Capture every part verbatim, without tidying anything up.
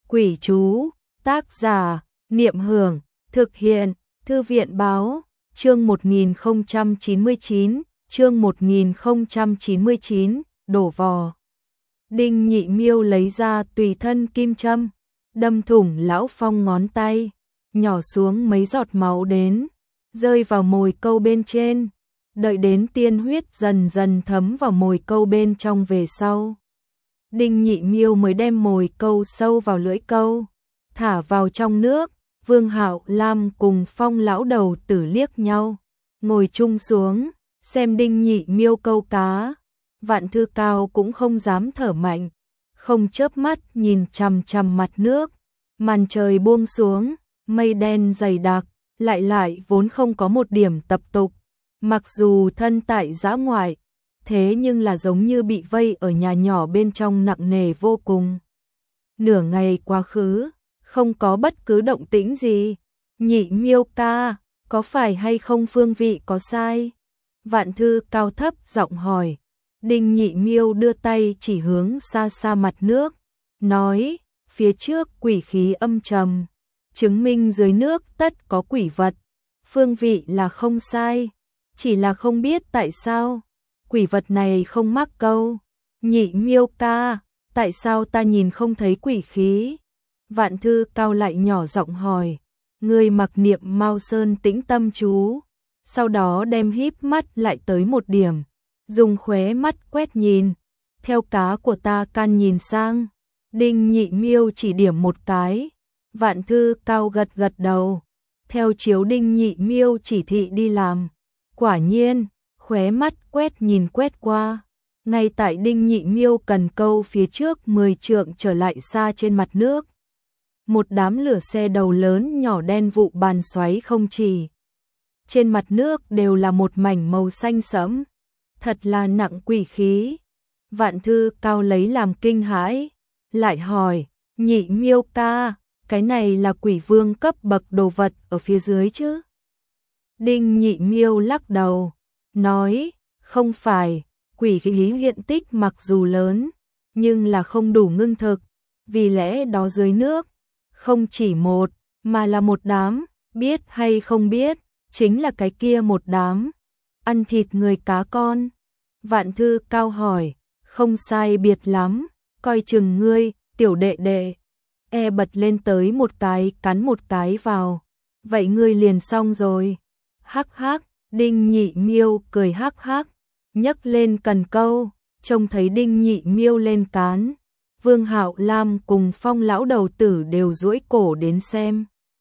Quỷ chú, tác giả, Niệm Hưởng, thực hiện, Thư viện báo, chương một nghìn không trăm chín mươi chín, chương một nghìn không trăm chín mươi chín, đổ vò. Đinh Nhị Miêu lấy ra tùy thân kim châm, đâm thủng Lão Phong ngón tay, nhỏ xuống mấy giọt máu đến, rơi vào mồi câu bên trên, đợi đến tiên huyết dần dần thấm vào mồi câu bên trong về sau. Đinh Nhị Miêu mới đem mồi câu sâu vào lưỡi câu, thả vào trong nước. Vương Hạo Lam cùng Phong lão đầu tử liếc nhau, ngồi chung xuống, xem Đinh Nhị Miêu câu cá. Vạn Thư Cao cũng không dám thở mạnh, không chớp mắt nhìn chằm chằm mặt nước. Màn trời buông xuống, mây đen dày đặc, lại lại vốn không có một điểm tập tục. Mặc dù thân tại dã ngoại, thế nhưng là giống như bị vây ở nhà nhỏ bên trong nặng nề vô cùng. Nửa ngày quá khứ, không có bất cứ động tĩnh gì. Nhị Miêu ca, có phải hay không phương vị có sai? Vạn Thư Cao thấp giọng hỏi. Đinh Nhị Miêu đưa tay chỉ hướng xa xa mặt nước, nói, phía trước quỷ khí âm trầm, chứng minh dưới nước tất có quỷ vật. Phương vị là không sai, chỉ là không biết tại sao quỷ vật này không mắc câu. Nhị Miêu ca, tại sao ta nhìn không thấy quỷ khí? Vạn Thư Cao lại nhỏ giọng hỏi. Người mặc niệm Mao Sơn tĩnh tâm chú, sau đó đem híp mắt lại tới một điểm, dùng khóe mắt quét nhìn. Theo cá của ta can nhìn sang. Đinh Nhị Miêu chỉ điểm một cái. Vạn Thư Cao gật gật đầu, theo chiếu Đinh Nhị Miêu chỉ thị đi làm. Quả nhiên, khóe mắt quét nhìn quét qua, ngay tại Đinh Nhị Miêu cần câu phía trước mười trượng trở lại xa trên mặt nước. Một đám lửa xe đầu lớn nhỏ đen vụ bàn xoáy không chỉ. Trên mặt nước đều là một mảnh màu xanh sẫm, thật là nặng quỷ khí. Vạn Thư Cao lấy làm kinh hãi, lại hỏi, Nhị Miêu ca, cái này là quỷ vương cấp bậc đồ vật ở phía dưới chứ? Đinh Nhị Miêu lắc đầu, nói, không phải, quỷ khí hiện tích mặc dù lớn, nhưng là không đủ ngưng thực, vì lẽ đó dưới nước, không chỉ một, mà là một đám, biết hay không biết, chính là cái kia một đám, ăn thịt người cá con. Vạn Thư Cao hỏi, không sai biệt lắm, coi chừng ngươi, tiểu đệ đệ. E bật lên tới một cái cắn một cái vào, vậy ngươi liền xong rồi. Hắc hắc, Đinh Nhị Miêu cười hắc hắc, nhấc lên cần câu, trông thấy Đinh Nhị Miêu lên cán. Vương Hạo Lam cùng Phong lão đầu tử đều duỗi cổ đến xem.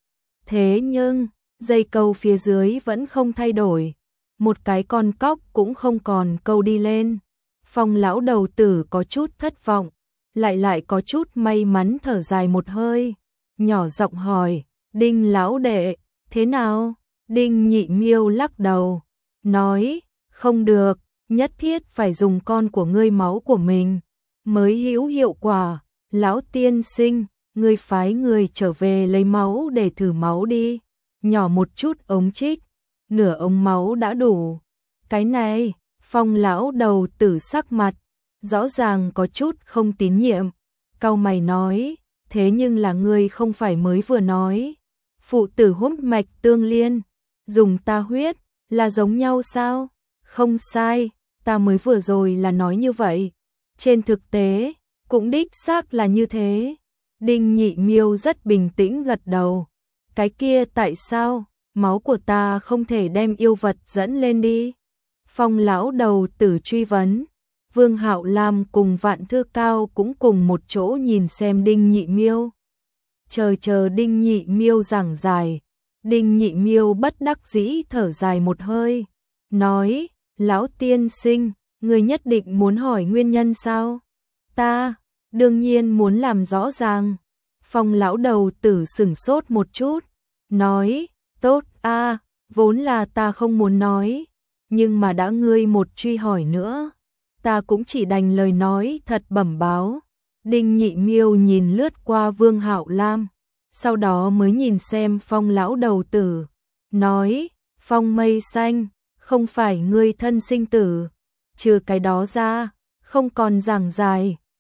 Thế nhưng, dây câu phía dưới vẫn không thay đổi, một cái con cóc cũng không còn câu đi lên. Phong lão đầu tử có chút thất vọng, lại lại có chút may mắn thở dài một hơi, nhỏ giọng hỏi, Đinh lão đệ, thế nào? Đinh Nhị Miêu lắc đầu, nói, không được, nhất thiết phải dùng con của ngươi máu của mình mới hữu hiệu quả. Lão tiên sinh, ngươi phái người trở về lấy máu để thử máu đi. Nhỏ một chút ống trích, nửa ống máu đã đủ. Cái này, Phong lão đầu tử sắc mặt, rõ ràng có chút không tín nhiệm. Cau mày nói, thế nhưng là ngươi không phải mới vừa nói, phụ tử hút mạch tương liên, dùng ta huyết, là giống nhau sao? Không sai, ta mới vừa rồi là nói như vậy. Trên thực tế, cũng đích xác là như thế. Đinh Nhị Miêu rất bình tĩnh gật đầu. Cái kia tại sao, máu của ta không thể đem yêu vật dẫn lên đi? Phong lão đầu tử truy vấn. Vương Hạo Lam cùng Vạn Thư Cao cũng cùng một chỗ nhìn xem Đinh Nhị Miêu. Chờ chờ Đinh Nhị Miêu giảng giải. Đinh Nhị Miêu bất đắc dĩ thở dài một hơi, nói, lão tiên sinh, người nhất định muốn hỏi nguyên nhân sao? Ta, đương nhiên muốn làm rõ ràng. Phong lão đầu tử sửng sốt một chút, nói, tốt a, vốn là ta không muốn nói, nhưng mà đã ngươi một truy hỏi nữa, ta cũng chỉ đành lời nói thật bẩm báo. Đinh Nhị Miêu nhìn lướt qua Vương Hạo Lam, sau đó mới nhìn xem Phong lão đầu tử, nói, Phong mây xanh, không phải ngươi thân sinh tử, trừ cái đó ra, không còn giảng dài.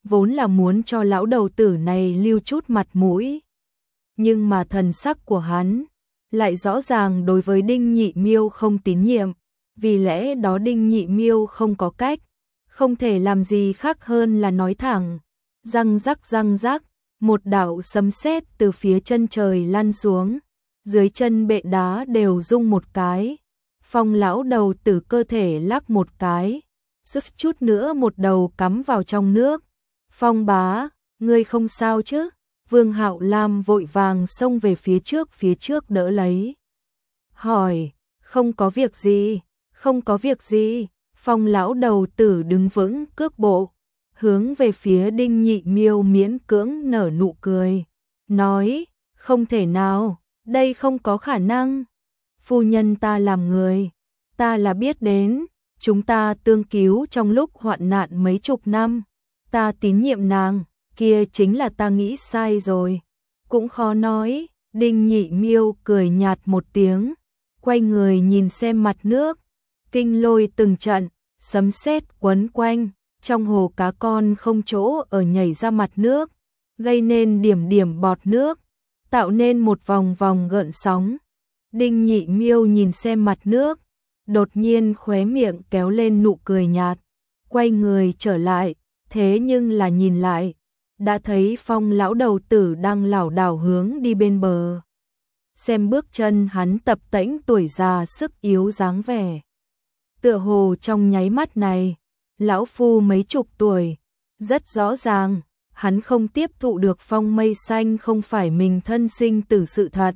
vốn là muốn cho lão đầu tử này lưu chút mặt mũi. Nhưng mà thần sắc của hắn lại rõ ràng đối với Đinh Nhị Miêu không tín nhiệm, vì lẽ đó Đinh Nhị Miêu không có cách, không thể làm gì khác hơn là nói thẳng. Răng rắc răng rắc, một đạo sấm sét từ phía chân trời lăn xuống, dưới chân bệ đá đều rung một cái. Phong lão đầu tử cơ thể lắc một cái, sức chút nữa một đầu cắm vào trong nước. Phong bá, ngươi không sao chứ? Vương Hạo Lam vội vàng xông về phía trước phía trước đỡ lấy. Hỏi, không có việc gì, không có việc gì. Phong lão đầu tử đứng vững cước bộ, hướng về phía Đinh Nhị Miêu miễn cưỡng nở nụ cười, nói, không thể nào, đây không có khả năng. Phu nhân ta làm người, ta là biết đến, chúng ta tương cứu trong lúc hoạn nạn mấy chục năm, ta tín nhiệm nàng, kia chính là ta nghĩ sai rồi. Cũng khó nói. Đinh Nhị Miêu cười nhạt một tiếng, quay người nhìn xem mặt nước, kinh lôi từng trận, sấm sét quấn quanh, trong hồ cá con không chỗ ở nhảy ra mặt nước, gây nên điểm điểm bọt nước, tạo nên một vòng vòng gợn sóng. Đinh Nhị Miêu nhìn xem mặt nước, đột nhiên khóe miệng kéo lên nụ cười nhạt, quay người trở lại, thế nhưng là nhìn lại, đã thấy Phong lão đầu tử đang lảo đảo hướng đi bên bờ. Xem bước chân hắn tập tễnh tuổi già sức yếu dáng vẻ, tựa hồ trong nháy mắt này, lão phu mấy chục tuổi, rất rõ ràng, hắn không tiếp thụ được phong mây xanh không phải mình thân sinh tử sự thật.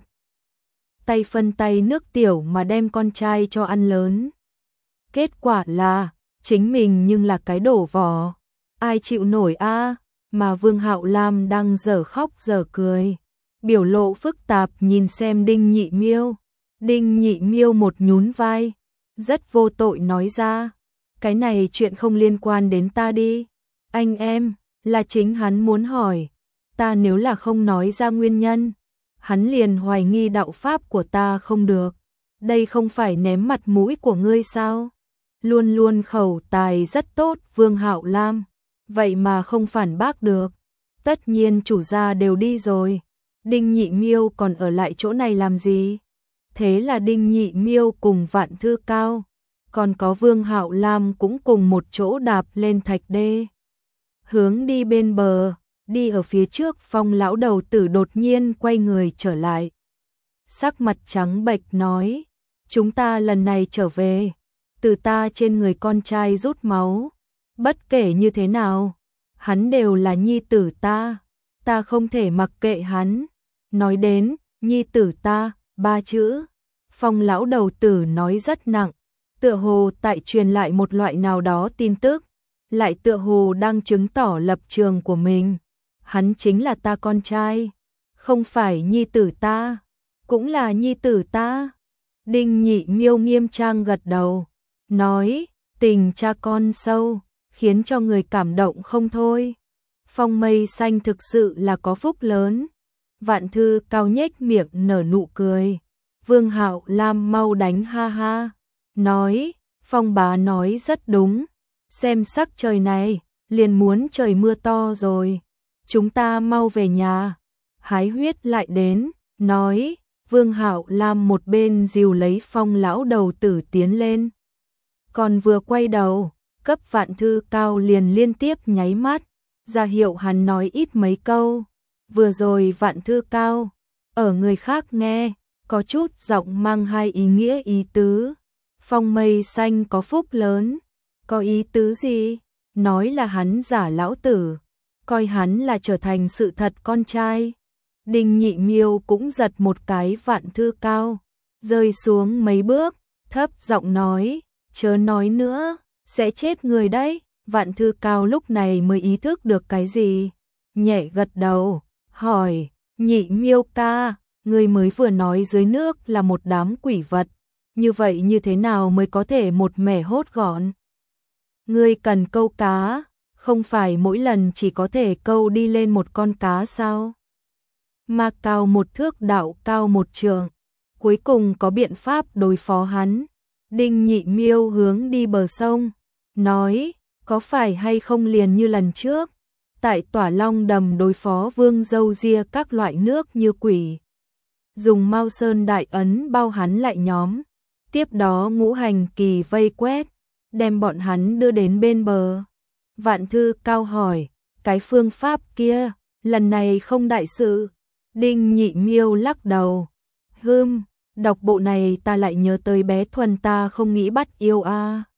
Tay phân tay nước tiểu mà đem con trai cho ăn lớn. Kết quả là, chính mình nhưng là cái đổ vỏ, ai chịu nổi a? Mà Vương Hạo Lam đang dở khóc dở cười, biểu lộ phức tạp nhìn xem Đinh Nhị Miêu. Đinh Nhị Miêu một nhún vai, rất vô tội nói ra, cái này chuyện không liên quan đến ta đi. Anh em, là chính hắn muốn hỏi, ta nếu là không nói ra nguyên nhân, hắn liền hoài nghi đạo pháp của ta không được. Đây không phải ném mặt mũi của ngươi sao? Luôn luôn khẩu tài rất tốt Vương Hạo Lam, vậy mà không phản bác được. Tất nhiên chủ gia đều đi rồi, Đinh Nhị Miêu còn ở lại chỗ này làm gì? Thế là Đinh Nhị Miêu cùng Vạn Thư Cao, còn có Vương Hạo Lam cũng cùng một chỗ đạp lên thạch đê, hướng đi bên bờ. Đi ở phía trước Phong lão đầu tử đột nhiên quay người trở lại, sắc mặt trắng bệch nói, chúng ta lần này trở về, từ ta trên người con trai rút máu, bất kể như thế nào, hắn đều là nhi tử ta, ta không thể mặc kệ hắn. Nói đến nhi tử ta, ba chữ, Phong lão đầu tử nói rất nặng, tựa hồ tại truyền lại một loại nào đó tin tức, lại tựa hồ đang chứng tỏ lập trường của mình. Hắn chính là ta con trai, không phải nhi tử ta, cũng là nhi tử ta. Đinh Nhị Miêu nghiêm trang gật đầu, nói, tình cha con sâu, khiến cho người cảm động không thôi. Phong mây xanh thực sự là có phúc lớn. Vạn Thư Cao nhếch miệng nở nụ cười. Vương Hạo Lam mau đánh ha ha, nói, Phong bá nói rất đúng, xem sắc trời này, liền muốn trời mưa to rồi. Chúng ta mau về nhà. Hái huyết lại đến, nói, Vương Hạo Lam một bên dìu lấy Phong lão đầu tử tiến lên. Còn vừa quay đầu, cấp Vạn Thư Cao liền liên tiếp nháy mắt, ra hiệu hắn nói ít mấy câu. Vừa rồi Vạn Thư Cao, ở người khác nghe, có chút giọng mang hai ý nghĩa ý tứ. Phong mây xanh có phúc lớn, có ý tứ gì? Nói là hắn giả lão tử, coi hắn là trở thành sự thật con trai. Đinh Nhị Miêu cũng giật một cái Vạn Thư Cao, rơi xuống mấy bước, thấp giọng nói, chớ nói nữa, sẽ chết người đấy. Vạn Thư Cao lúc này mới ý thức được cái gì, nhẹ gật đầu, hỏi, Nhị Miêu ca, người mới vừa nói dưới nước là một đám quỷ vật, như vậy như thế nào mới có thể một mẻ hốt gọn? Ngươi cần câu cá, không phải mỗi lần chỉ có thể câu đi lên một con cá sao? Mà cao một thước đạo cao một trường, cuối cùng có biện pháp đối phó hắn. Đinh Nhị Miêu hướng đi bờ sông, nói, có phải hay không liền như lần trước, tại Tỏa Long Đầm đối phó Vương Dâu Ria các loại nước như quỷ. Dùng Mao Sơn đại ấn bao hắn lại nhóm. Tiếp đó ngũ hành kỳ vây quét, đem bọn hắn đưa đến bên bờ. Vạn Thư Cao hỏi, cái phương pháp kia, lần này không đại sự. Đinh Nhị Miêu lắc đầu. Hừm, đọc bộ này ta lại nhớ tới bé Thuần ta không nghĩ bắt yêu a.